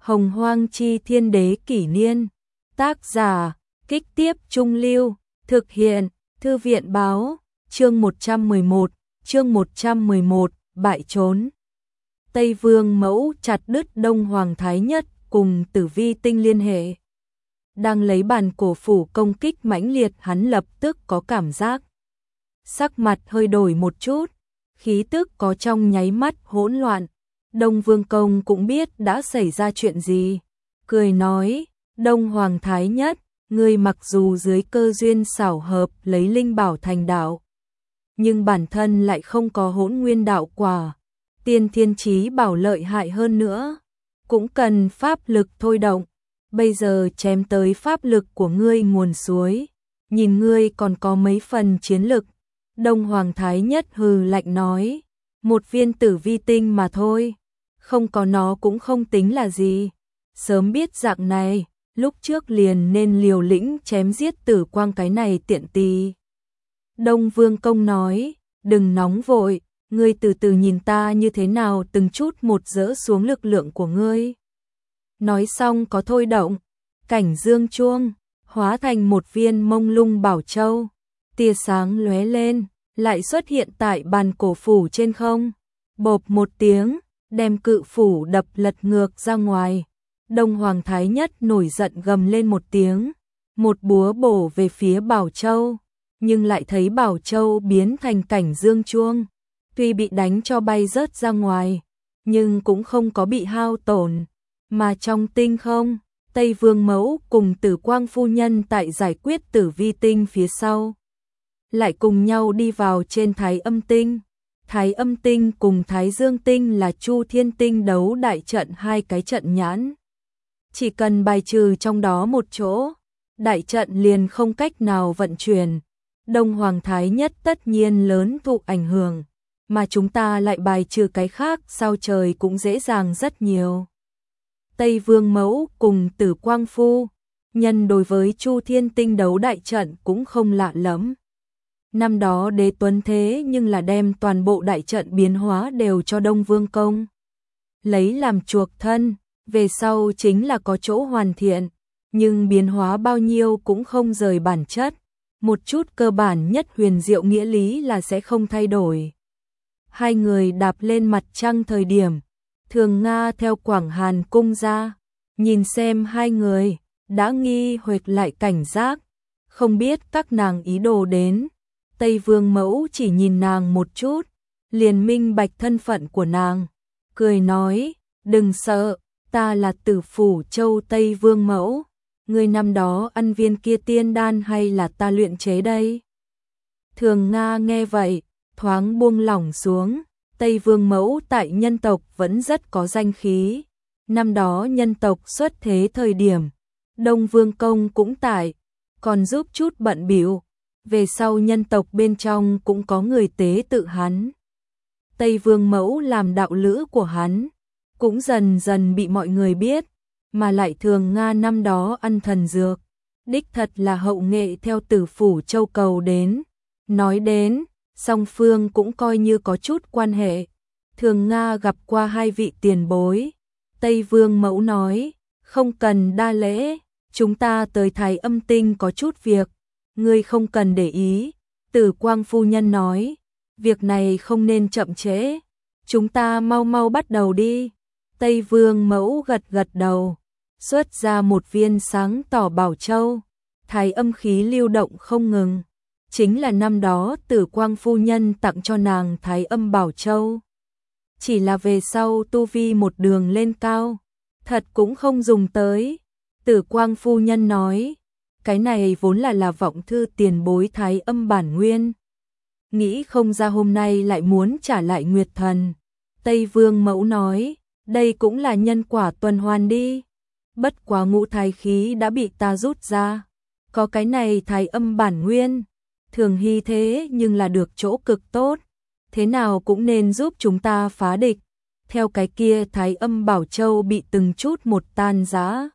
Hồng Hoang Chi Thiên Đế Kỷ Niên. Tác giả, Kích Tiếp Trung Lưu. Thực hiện, Thư viện Báo. Chương 111, bại trốn. Tây Vương Mẫu chặt đứt Đông Hoàng Thái Nhất cùng Tử Vi Tinh liên hệ. Đang lấy bàn cổ phủ công kích mãnh liệt, hắn lập tức có cảm giác. Sắc mặt hơi đổi một chút, khí tức có trong nháy mắt hỗn loạn. Đông Vương Công cũng biết đã xảy ra chuyện gì. Cười nói, Đông Hoàng Thái Nhất, ngươi mặc dù dưới cơ duyên xảo hợp lấy linh bảo thành đạo, nhưng bản thân lại không có hỗn nguyên đạo quả. Tiên thiên chí bảo lợi hại hơn nữa, cũng cần pháp lực thôi động. Bây giờ chém tới pháp lực của ngươi nguồn suối, nhìn ngươi còn có mấy phần chiến lực. Đông Hoàng Thái Nhất hừ lạnh nói, một viên tử vi tinh mà thôi, không có nó cũng không tính là gì. Sớm biết dạng này, lúc trước liền nên liều lĩnh chém giết Tử Quang cái này tiện tì. Đông Vương Công nói, đừng nóng vội, ngươi từ từ nhìn ta như thế nào từng chút một dỡ xuống lực lượng của ngươi. Nói xong có thôi động, cảnh dương chuông, hóa thành một viên mông lung bảo châu, tia sáng lóe lên, lại xuất hiện tại bàn cổ phủ trên không. Bộp một tiếng, đem cự phủ đập lật ngược ra ngoài. Đông Hoàng Thái Nhất nổi giận gầm lên một tiếng, một búa bổ về phía bảo châu, nhưng lại thấy bảo châu biến thành cảnh dương chuông. Tuy bị đánh cho bay rớt ra ngoài, nhưng cũng không có bị hao tổn. Mà trong tinh không, Tây Vương Mẫu cùng Tử Quang phu nhân tại giải quyết tử vi tinh phía sau, lại cùng nhau đi vào trên Thái Âm tinh. Thái Âm tinh cùng Thái Dương tinh là Chu Thiên tinh đấu đại trận, hai cái trận nhãn. Chỉ cần bài trừ trong đó một chỗ, đại trận liền không cách nào vận chuyển. Đông Hoàng Thái Nhất tất nhiên lớn thụ ảnh hưởng, mà chúng ta lại bài trừ cái khác sao trời cũng dễ dàng rất nhiều. Tây Vương Mẫu cùng Tử Quang phu nhân đối với Chu Thiên tinh đấu đại trận cũng không lạ lắm. Năm đó Đế Tuấn thế nhưng là đem toàn bộ đại trận biến hóa đều cho Đông Vương Công lấy làm chuộc thân, về sau chính là có chỗ hoàn thiện, nhưng biến hóa bao nhiêu cũng không rời bản chất, một chút cơ bản nhất huyền diệu nghĩa lý là sẽ không thay đổi. Hai người đạp lên mặt trăng thời điểm, Thường Nga theo Quảng Hàn cung ra, nhìn xem hai người, đã nghi hoặc lại cảnh giác, không biết các nàng ý đồ đến. Tây Vương Mẫu chỉ nhìn nàng một chút, liền minh bạch thân phận của nàng, cười nói, đừng sợ, ta là Tử Phủ Châu Tây Vương Mẫu, ngươi năm đó ăn viên kia tiên đan hay là ta luyện chế đây? Thường Nga nghe vậy, thoáng buông lỏng xuống. Tây Vương Mẫu tại nhân tộc vẫn rất có danh khí. Năm đó nhân tộc xuất thế thời điểm, Đông Vương Công cũng tại, còn giúp chút bận bịu. Về sau nhân tộc bên trong cũng có người tế tự hắn. Tây Vương Mẫu làm đạo lữ của hắn, cũng dần dần bị mọi người biết, mà lại Thường Nga năm đó ăn thần dược, đích thật là hậu nghệ theo Tử Phủ Châu cầu đến. Nói đến, song phương cũng coi như có chút quan hệ. Thường Nga gặp qua hai vị tiền bối. Tây Vương Mẫu nói, không cần đa lễ, chúng ta tới Thái Âm tinh có chút việc, ngươi không cần để ý. Tử Quang phu nhân nói, việc này không nên chậm trễ, chúng ta mau mau bắt đầu đi. Tây Vương Mẫu gật gật đầu, xuất ra một viên sáng tỏ bảo châu, Thái Âm khí lưu động không ngừng. Chính là năm đó Tử Quang phu nhân tặng cho nàng Thái Âm bảo châu. Chỉ là về sau tu vi một đường lên cao, thật cũng không dùng tới. Tử Quang phu nhân nói, cái này vốn là vọng thư tiền bối Thái Âm bản nguyên. Nghĩ không ra hôm nay lại muốn trả lại Nguyệt Thần. Tây Vương Mẫu nói, đây cũng là nhân quả tuần hoàn đi. Bất quá ngũ thái khí đã bị ta rút ra, có cái này Thái Âm bản nguyên, thường hy thế nhưng là được chỗ cực tốt, thế nào cũng nên giúp chúng ta phá địch. Theo cái kia Thái Âm bảo châu bị từng chút một tan rã,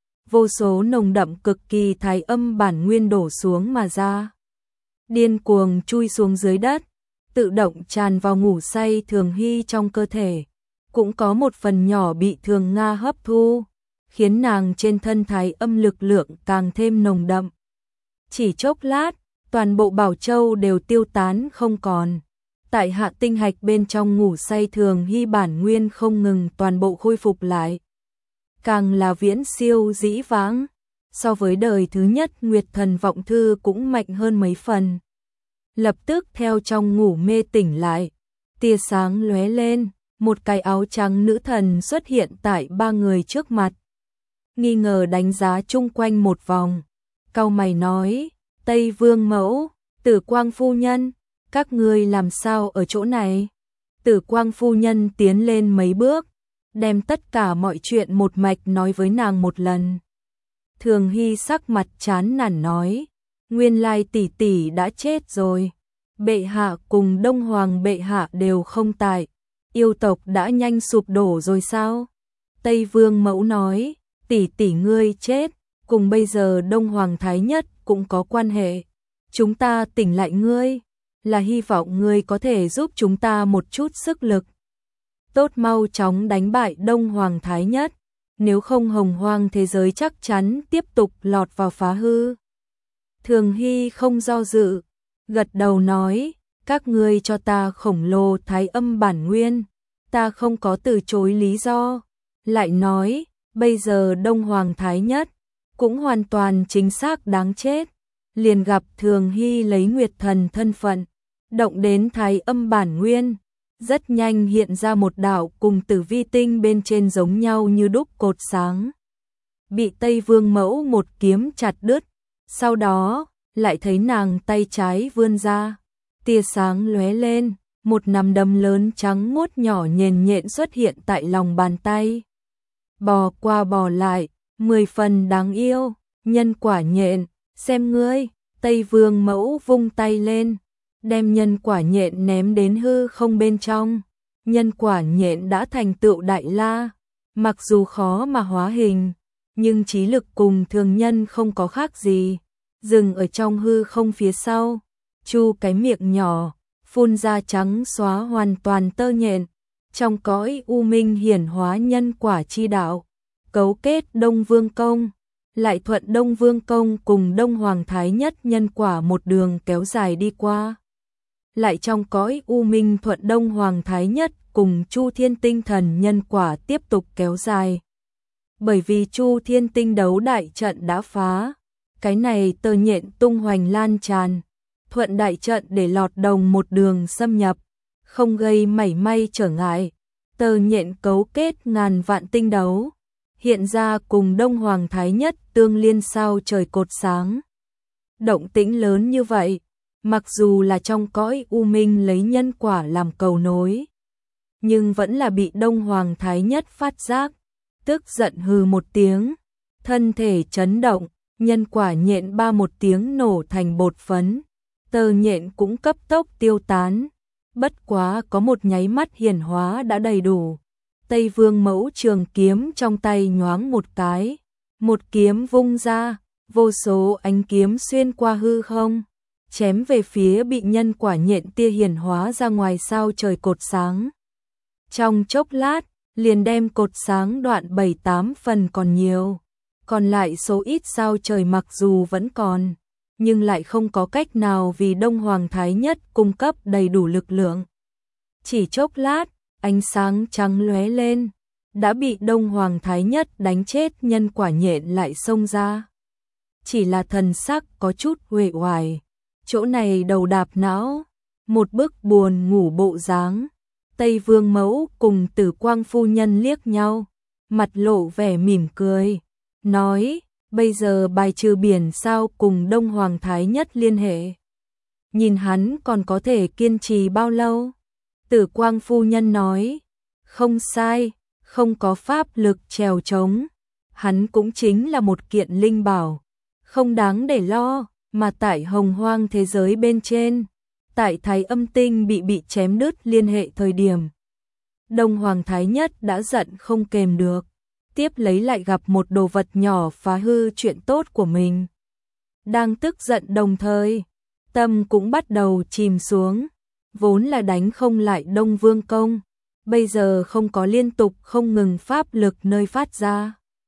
vô số nồng đậm cực kỳ Thái Âm bản nguyên đổ xuống mà ra, điên cuồng chui xuống dưới đất, tự động tràn vào ngủ say Thường hy trong cơ thể, cũng có một phần nhỏ bị Thường Nga hấp thu. khiến nàng trên thân Thái Âm lực lượng càng thêm nồng đậm. Chỉ chốc lát, toàn bộ Bảo Châu đều tiêu tán không còn. Tại Hạ tinh hạch bên trong ngủ say Thường Hy bản nguyên không ngừng toàn bộ khôi phục lại. Càng là viễn siêu dĩ vãng, so với đời thứ nhất Nguyệt Thần Vọng Thư cũng mạnh hơn mấy phần. Lập tức theo trong ngủ mê tỉnh lại, tia sáng lóe lên, một cái áo trắng nữ thần xuất hiện tại ba người trước mặt. Nghi ngờ đánh giá chung quanh một vòng, cau mày nói, Tây Vương mẫu, Tử Quang phu nhân, các ngươi làm sao ở chỗ này? Tử Quang phu nhân tiến lên mấy bước, đem tất cả mọi chuyện một mạch nói với nàng một lần. Thường Hy sắc mặt chán nản nói, nguyên lai tỷ tỷ đã chết rồi. Bệ hạ cùng Đông Hoàng bệ hạ đều không tại, yêu tộc đã nhanh sụp đổ rồi sao? Tây Vương mẫu nói, tỷ tỷ ngươi chết, cùng bây giờ Đông Hoàng Thái Nhất cũng có quan hệ. Chúng ta tỉnh lại ngươi, là hy vọng ngươi có thể giúp chúng ta một chút sức lực. Tốt mau chóng đánh bại Đông Hoàng Thái Nhất, nếu không hồng hoang thế giới chắc chắn tiếp tục lọt vào phá hư. Thường Hy không do dự, gật đầu nói, các ngươi cho ta khổng lồ Thái Âm bản nguyên, ta không có từ chối lý do. Lại nói, bây giờ Đông Hoàng Thái Nhất cũng hoàn toàn chính xác đáng chết. Liền gặp Thường Hy lấy Nguyệt Thần thân phận, động đến Thái Âm bản nguyên, rất nhanh hiện ra một đạo cùng Tử Vi tinh bên trên giống nhau như đúc cột sáng. Bị Tây Vương mẫu một kiếm chặt đứt, sau đó lại thấy nàng tay trái vươn ra, tia sáng lóe lên, một nắm đấm lớn trắng muốt nhỏ nhện nhện xuất hiện tại lòng bàn tay. Bò qua bò lại, 10 phần đáng yêu, nhân quả nhện, xem ngươi. Tây Vương mẫu vung tay lên, đem nhân quả nhện ném đến hư không bên trong. Nhân quả nhện đã thành tựu đại la, mặc dù khó mà hóa hình, nhưng trí lực cùng thường nhân không có khác gì. Dừng ở trong hư không phía sau, chu cái miệng nhỏ, phun ra trắng xóa hoàn toàn tơ nhện. Trong cõi u minh hiển hóa nhân quả chi đạo, cấu kết Đông Vương Công, lại thuận Đông Vương Công cùng Đông Hoàng Thái Nhất nhân quả một đường kéo dài đi qua. Lại trong cõi u minh thuận Đông Hoàng Thái Nhất cùng Chu Thiên Tinh Thần nhân quả tiếp tục kéo dài. Bởi vì Chu Thiên Tinh đấu đại trận đã phá, cái này tơ nhện tung hoành lan tràn, thuận đại trận để lọt đồng một đường xâm nhập, không gây mảy may trở ngại. Tơ nhện cấu kết ngàn vạn tinh đấu, hiện ra cùng Đông Hoàng Thái Nhất tương liên sao trời cột sáng. Động tĩnh lớn như vậy, mặc dù là trong cõi u minh lấy nhân quả làm cầu nối, nhưng vẫn là bị Đông Hoàng Thái Nhất phát giác, tức giận hừ một tiếng, thân thể chấn động, nhân quả nhện ba một tiếng nổ thành bột phấn, tơ nhện cũng cấp tốc tiêu tán, bất quá có một nháy mắt hiển hóa đã đầy đủ. Tây Vương mẫu trường kiếm trong tay nhoáng một cái, một kiếm vung ra, vô số ánh kiếm xuyên qua hư không, chém về phía bị nhân quả nhện tia hiển hóa ra ngoài sao trời cột sáng. Trong chốc lát, liền đem cột sáng đoạn 7-8 phần còn nhiều, còn lại số ít sao trời mặc dù vẫn còn, nhưng lại không có cách nào vì Đông Hoàng Thái Nhất cung cấp đầy đủ lực lượng. Chỉ chốc lát, ánh sáng trắng lóe lên, đã bị Đông Hoàng Thái Nhất đánh chết nhân quả nhện lại xông ra. Chỉ là thần sắc có chút uể oải, chỗ này đầu đạp não, một bức buồn ngủ bộ dáng. Tây Vương mẫu cùng Tử Quang phu nhân liếc nhau, mặt lộ vẻ mỉm cười, nói, bây giờ bài trừ biển sao cùng Đông Hoàng Thái Nhất liên hệ. Nhìn hắn còn có thể kiên trì bao lâu? Tử Quang phu nhân nói, không sai, không có pháp lực trèo trống, hắn cũng chính là một kiện linh bảo, không đáng để lo, mà tại hồng hoang thế giới bên trên, tại Thái Âm tinh bị chém đứt liên hệ thời điểm, Đông Hoàng Thái Nhất đã giận không kềm được, tiếp lấy lại gặp một đồ vật nhỏ phá hư chuyện tốt của mình. Đang tức giận đồng thời, tâm cũng bắt đầu chìm xuống, vốn là đánh không lại Đông Vương Công, bây giờ không có liên tục không ngừng pháp lực nơi phát ra.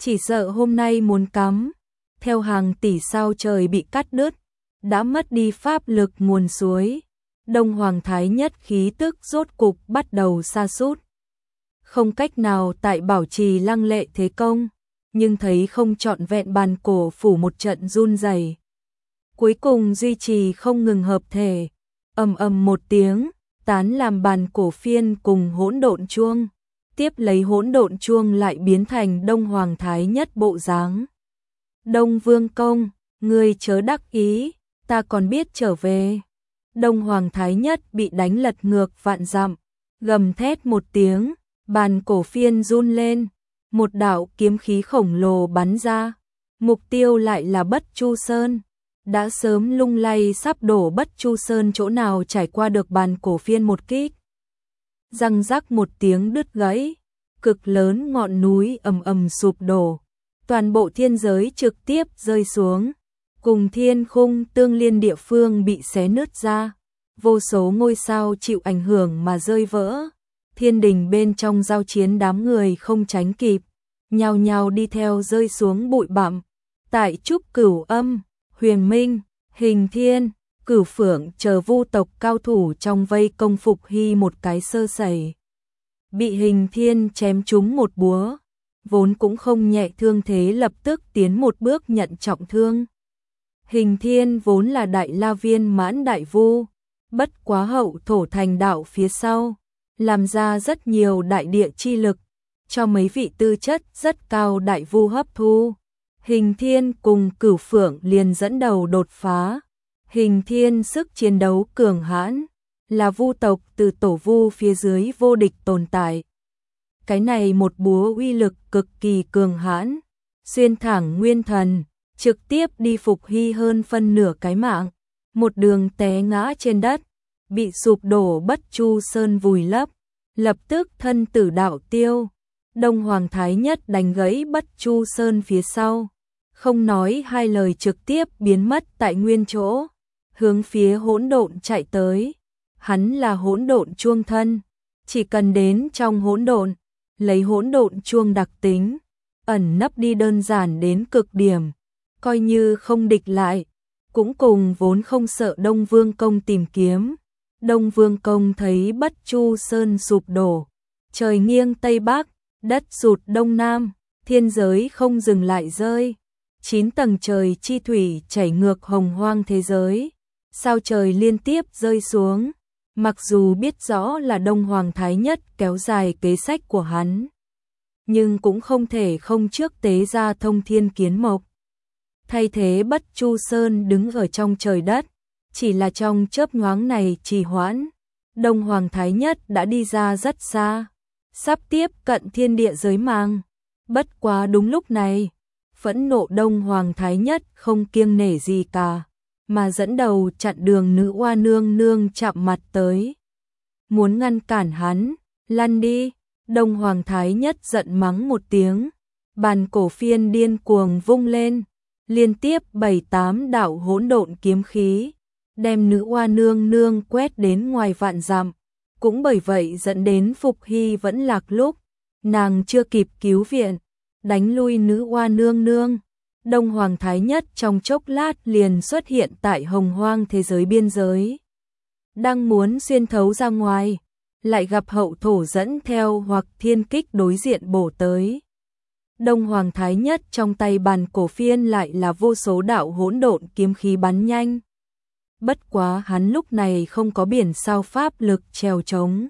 chỉ sợ hôm nay muốn cắm theo hàng tỷ sao trời bị cắt đứt, đã mất đi pháp lực nguồn suối. Đông Hoàng Thái Nhất khí tức rốt cục bắt đầu sa sút, không cách nào tại bảo trì lăng lệ thế công, nhưng thấy không trọn vẹn bàn cổ phủ một trận run rẩy, cuối cùng duy trì không ngừng hợp thể, ầm ầm một tiếng, tán làm bàn cổ phiên cùng hỗn độn chuông, tiếp lấy hỗn độn chuông lại biến thành Đông Hoàng Thái Nhất bộ dáng. Đông Vương Công, ngươi chớ đắc ý, ta còn biết trở về. Đông Hoàng Thái Nhất bị đánh lật ngược vạn dặm, gầm thét một tiếng, bàn cổ phiên run lên, một đạo kiếm khí khổng lồ bắn ra, mục tiêu lại là Bất Chu Sơn. Đã sớm lung lay sắp đổ Bất Chu Sơn chỗ nào trải qua được bàn cổ phiên một kích. Răng rắc một tiếng đứt gãy, cực lớn ngọn núi ầm ầm sụp đổ, toàn bộ thiên giới trực tiếp rơi xuống, cùng thiên khung tương liên địa phương bị xé nứt ra, vô số ngôi sao chịu ảnh hưởng mà rơi vỡ. Thiên đình bên trong giao chiến đám người không tránh kịp, nhao nhao đi theo rơi xuống bụi bặm. Tại Trúc Cửu Âm, Huyền Minh, Hình Thiên, Cửu Phượng chờ vu tộc cao thủ trong vây công Phục Hy một cái sơ sẩy, bị Hình Thiên chém trúng một búa, vốn cũng không nhẹ thương thế lập tức tiến một bước nhận trọng thương. Hình Thiên vốn là đại la viên mãn đại vu, bất quá hậu thổ thành đạo phía sau, làm ra rất nhiều đại địa chi lực, cho mấy vị tư chất rất cao đại vu hấp thu. Hình Thiên cùng Cửu Phượng liền dẫn đầu đột phá. Hình Thiên sức chiến đấu cường hãn, là vu tộc từ tổ vu phía dưới vô địch tồn tại. Cái này một búa uy lực cực kỳ cường hãn, xuyên thẳng nguyên thần, trực tiếp đi Phục Hy hơn phân nửa cái mạng, một đường té ngã trên đất, bị sụp đổ Bất Chu Sơn vùi lấp, lập tức thân tử đạo tiêu. Đông Hoàng Thái Nhất đánh gãy Bất Chu Sơn phía sau, không nói hai lời trực tiếp biến mất tại nguyên chỗ, hướng phía hỗn độn chạy tới. Hắn là hỗn độn chuông thân, chỉ cần đến trong hỗn độn, lấy hỗn độn chuông đặc tính, ẩn nấp đi đơn giản đến cực điểm, coi như không địch lại, cũng cùng vốn không sợ Đông Vương Công tìm kiếm. Đông Vương Công thấy Bất Chu Sơn sụp đổ, trời nghiêng Tây Bắc, đất sụt Đông Nam, thiên giới không dừng lại rơi, 9 tầng trời chi thủy chảy ngược hồng hoang thế giới, sao trời liên tiếp rơi xuống. Mặc dù biết rõ là Đông Hoàng Thái Nhất kéo dài kế sách của hắn, nhưng cũng không thể không trước tế ra thông thiên kiến mộc. Thay thế Bất Chu Sơn đứng ở trong trời đất, chỉ là trong chớp nhoáng này trì hoãn, Đông Hoàng Thái Nhất đã đi ra rất xa, sắp tiếp cận thiên địa giới mang. Bất quá đúng lúc này, phẫn nộ Đông Hoàng Thái Nhất không kiêng nể gì cả, mà dẫn đầu chặn đường nữ oa nương nương chạm mặt tới, muốn ngăn cản hắn. Lăn đi! Đông Hoàng Thái Nhất giận mắng một tiếng, bàn cổ phiên điên cuồng vung lên, liên tiếp 7-8 đạo hỗn độn kiếm khí, đem nữ oa nương nương quét đến ngoài vạn dặm. Cũng bởi vậy dẫn đến Phục Hy vẫn lạc lúc, nàng chưa kịp cứu viện, đánh lui nữ oa nương nương. Đông Hoàng Thái Nhất trong chốc lát liền xuất hiện tại hồng hoang thế giới biên giới. Đang muốn xuyên thấu ra ngoài, lại gặp hậu thổ dẫn theo hoặc thiên kích đối diện bổ tới. Đông Hoàng Thái Nhất trong tay bàn cổ phiên lại là vô số đạo hỗn độn kiếm khí bắn nhanh. Bất quá hắn lúc này không có biển sao pháp lực trèo trống,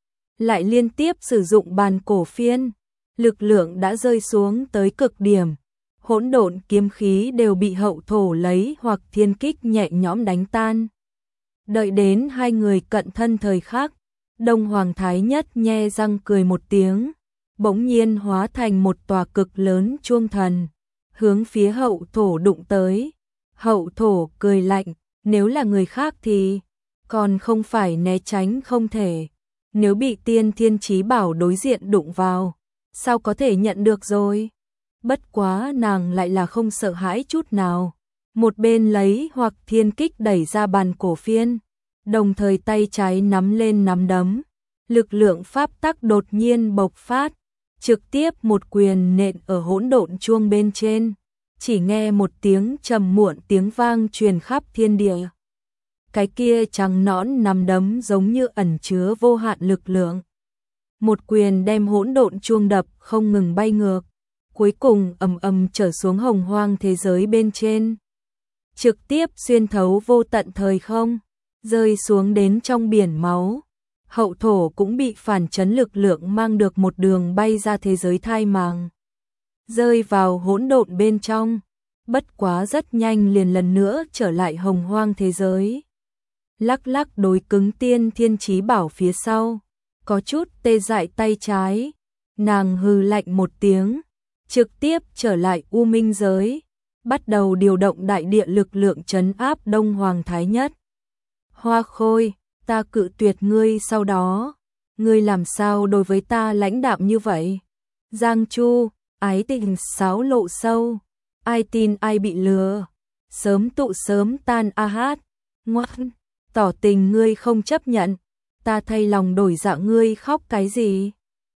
lại liên tiếp sử dụng bàn cổ phiên, lực lượng đã rơi xuống tới cực điểm. Hỗn độn kiếm khí đều bị hậu thổ lấy hoặc thiên kích nhẹ nhõm đánh tan. Đợi đến hai người cận thân thời khắc, Đông Hoàng Thái Nhất nhe răng cười một tiếng, bỗng nhiên hóa thành một tòa cực lớn chuông thần, hướng phía hậu thổ đụng tới. Hậu thổ cười lạnh, nếu là người khác thì còn không phải né tránh không thể, nếu bị tiên thiên chí bảo đối diện đụng vào, sao có thể nhận được rồi. Bất quá nàng lại là không sợ hãi chút nào, một bên lấy hoặc thiên kích đẩy ra bàn cổ phiên, đồng thời tay trái nắm lên nắm đấm, lực lượng pháp tắc đột nhiên bộc phát, trực tiếp một quyền nện ở hỗn độn chuông bên trên, chỉ nghe một tiếng trầm muộn tiếng vang truyền khắp thiên địa. Cái kia trắng nõn nắm đấm giống như ẩn chứa vô hạn lực lượng. Một quyền đem hỗn độn chuông đập không ngừng bay ngược, cuối cùng ầm ầm trở xuống hồng hoang thế giới bên trên. Trực tiếp xuyên thấu vô tận thời không, rơi xuống đến trong biển máu. Hậu thổ cũng bị phản chấn lực lượng mang được một đường bay ra thế giới thai màng, rơi vào hỗn độn bên trong, bất quá rất nhanh liền lần nữa trở lại hồng hoang thế giới. Lắc lắc đối cứng tiên thiên chí bảo phía sau, có chút tê dại tay trái, nàng hừ lạnh một tiếng, trực tiếp trở lại U Minh giới, bắt đầu điều động đại địa lực lượng trấn áp Đông Hoàng Thái Nhất. Hoa Khôi, ta cự tuyệt ngươi, sau đó ngươi làm sao đối với ta lãnh đạm như vậy? Giang Chu, ái tình xáo lộ sâu, ai tin ai bị lừa, sớm tụ sớm tan a hát, ngoan, tỏ tình ngươi không chấp nhận, ta thay lòng đổi dạ, ngươi khóc cái gì?